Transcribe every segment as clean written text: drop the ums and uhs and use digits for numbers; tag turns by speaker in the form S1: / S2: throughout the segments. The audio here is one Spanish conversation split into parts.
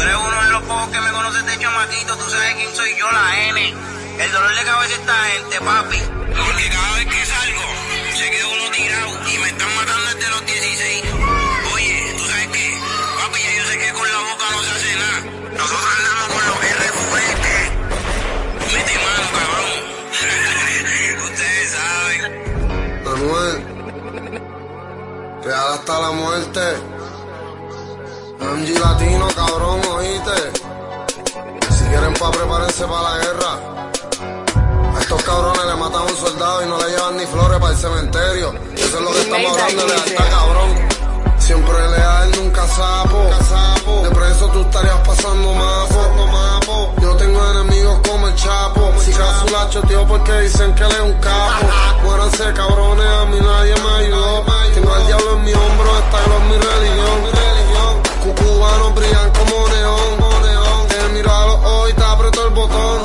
S1: eres uno de los pocos que me conoces de chamaquito, tú sabes quién soy yo, la N. El dolor de cabeza de esta gente, papi. Porque cada vez que salgo, se queda uno tirado y me están matando desde los 16. Oye, ¿tú sabes qué? Papi, ya yo sé que con la boca no se hace nada. Nosotros andamos con los R fuertes. Mete mano, cabrón. Ustedes saben.
S2: Manuel, real hasta la muerte. MG Latino, cabrón, oíste. Si quieren prepárense para la guerra. A estos cabrones le matan a un soldado y no le llevan ni flores para el cementerio. Eso es lo que estamos hablando de lealtad, cabrón. Siempre leal, nunca sapo. De preso tú estarías pasando mapo. Yo tengo enemigos como el Chapo. Si Casulacho, tío, porque dicen que él es un capo. Muéranse, cabrones, a mí nadie me ayudó. Tengo al diablo en mi hombro, esta es mi religión. Cubanos brillan como neón. Te miro a los ojos y te aprieto el botón.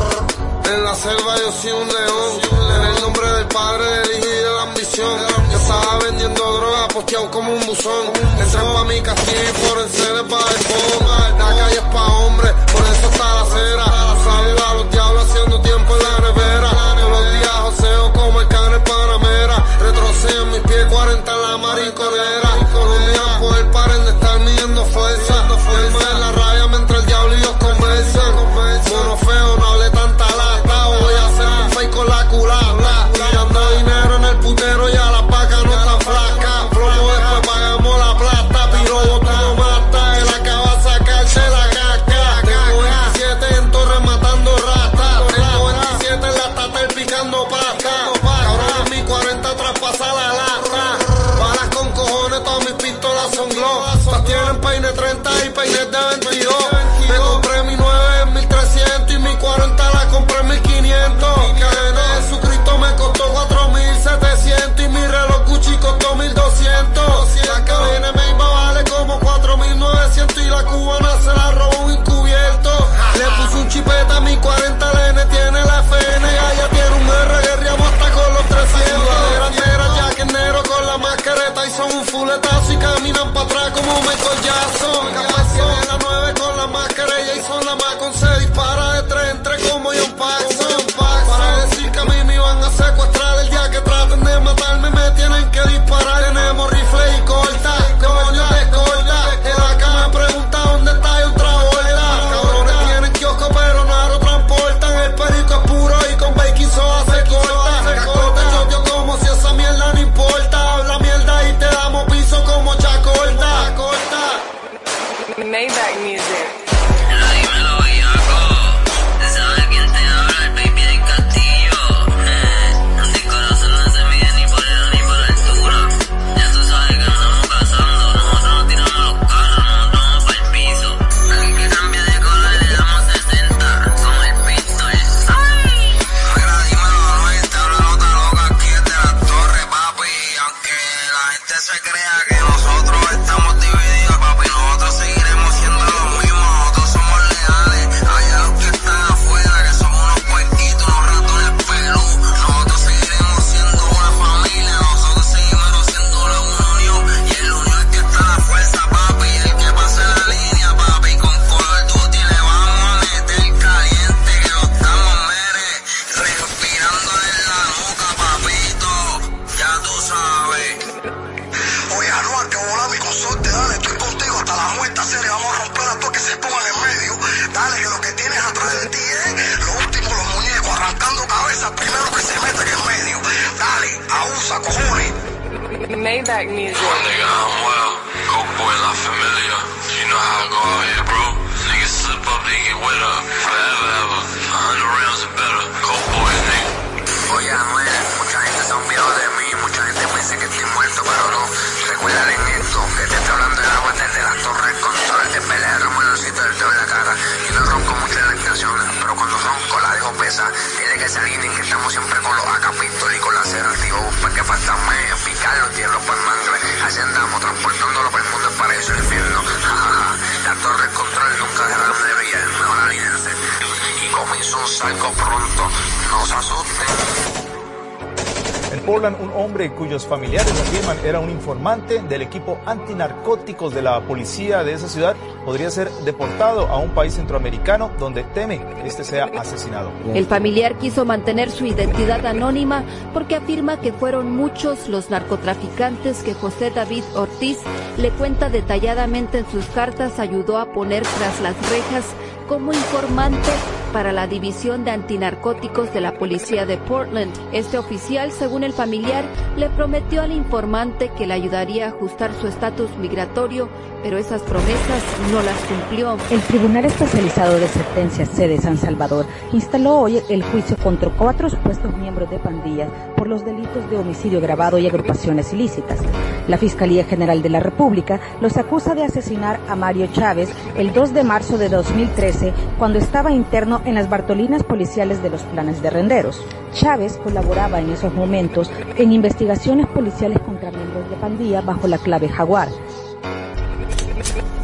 S2: En la selva yo soy un león. En el nombre del Padre, del Hijo y de la ambición. Yo estaba vendiendo droga, posteado como un buzón. Entran pa' mi castillo y por se les va el phone. La calle es pa' hombres, por eso está la acera. Salgo a los diablos haciendo tiempo en la nevera. Todos los días joseo como el can en Panamera. Retrocedo en mis pies 40 en la marinconera. Colombian por el paren de estar midiendo fuerza. Firma en la raya mientras el diablo y Dios conversan. Mono feo, no hable tanta lata. Voy a hacer un fake con la culata. Tirando dinero en el putero y a las vacas no están flacas. Plomo después pagamos la plata. Pirobo tú no matas. Él acaba de sacarse la caca. Tengo 27 en Torres matando ratas. Tengo 27 en la Tater picando pasta. Cabrón, en mi 40 traspasa la lata. Balas con cojones, todas mis pistolas son glow. Todas tienen peine 30 y peines de 22. Me compré mi 9 en 1300 y mi 40 la compré en 1500. Cadena de Jesucristo me costó 4700 y mi reloj Gucci costó 1200. La cadena me iba vale como 4900 y la cubana se la robó un encubierto. Le puse un chipeta a mi 40 LN, tiene la FN y allá tiene un R, guerreamos hasta con los 300. Negra, jaquenero con la mascareta y son un fuletazo y caminan para atrás como Michael Jackson. Capacidad de la 9 con la mascarilla y son la más con se dispara de 3 en 3 como John Paxson. Para decir que a mí me iban a secuestrar el día que traten de matarme me tienen que disparar. Tenemos rifle y corta, coño te corta. El acá me pregunta dónde está el Travolta. Cabrones tienen kiosco pero no lo transportan. El perico es puro y con baking soda se corta. Cascote yo como si esa mierda no importa. Habla mierda y te damos piso como Chacorta.
S3: Maybach music.
S1: Dímelo, Iaco. ¿Sabes quién te habla? El baby del castillo. El corazón no se mide ni por edad ni por altura. Ya tú sabes que andamos cazando. Nosotros no tiramos los carros, nosotros vamos para el piso. Aquí que cambia de color le damos 60. Como el pistol. Mira, dímelo, Manuel. Te habla nota loca aquí desde las torres, papi. Aunque la gente se crea que nosotros estamos divididos, papi, nosotros seguiremos siendo lo mismo. Nosotros somos leales. Allá los que están afuera, que son unos puerquitos, unos ratones pelú. Nosotros seguiremos siendo una familia. Nosotros seguiremos siendo la unión. Y en la unión es que está la fuerza, papi. El que pase la línea, papi, con Call of Duty le vamos a meter caliente. Que lo estamos, mere, respirándole en la nuca, papito. Ya tú sabes.
S4: Oye, Anual, que volá mi consorte, dale, estoy contigo hasta la muerte, serie, vamos a romper a todos que se pongan en medio. Dale, que lo que tienes atrás de ti es lo último, los muñecos, arrancando cabezas, primero que se meten en medio. Dale, abusa, cojones.
S3: Maybach music.
S5: Nigga, I'm well. Coke boy, La Familia. You know how I go out here, bro. Niggas slip up, they get wet up. Forever, ever. 100 rounds and better. Coke boys, nigga.
S1: Oye, Anuel, mucha gente se ha olvidado de mí, mucha gente piensa que estoy muerto, pero no. Recuerden esto, que te estoy hablando de agua desde las torres con todo el pelea, el ramoncito del dedo en la cara. Yo no ronco mucho en las canciones, pero cuando ronco la dejo pesa. Dile que se alineen, que estamos siempre con los AK Pistol y con la cera tío, pues que falta medio, picar los hierros por mangle. Así andamos, transportándolo por el mundo, el paraíso y el infierno. Las torres control nunca dejarán de brillar, mejor aliense. Y comienzo un salgo pronto, no se asusten.
S6: Portland, un hombre cuyos familiares afirman era un informante del equipo antinarcóticos de la policía de esa ciudad podría ser deportado a un país centroamericano donde teme este sea asesinado.
S7: El familiar quiso mantener su identidad anónima porque afirma que fueron muchos los narcotraficantes que José David Ortiz le cuenta detalladamente en sus cartas ayudó a poner tras las rejas como informante para la División de Antinarcóticos de la Policía de Portland. Este oficial, según el familiar, le prometió al informante que le ayudaría a ajustar su estatus migratorio, pero esas promesas no las cumplió.
S8: El Tribunal Especializado de Sentencias C de San Salvador instaló hoy el juicio contra 4 supuestos miembros de pandillas por los delitos de homicidio agravado y agrupaciones ilícitas. La Fiscalía General de la República los acusa de asesinar a Mario Chávez el 2 de marzo de 2013 cuando estaba interno en las Bartolinas policiales de los Planes de Renderos. Chávez colaboraba en esos momentos en investigaciones policiales contra miembros de pandilla bajo la clave Jaguar.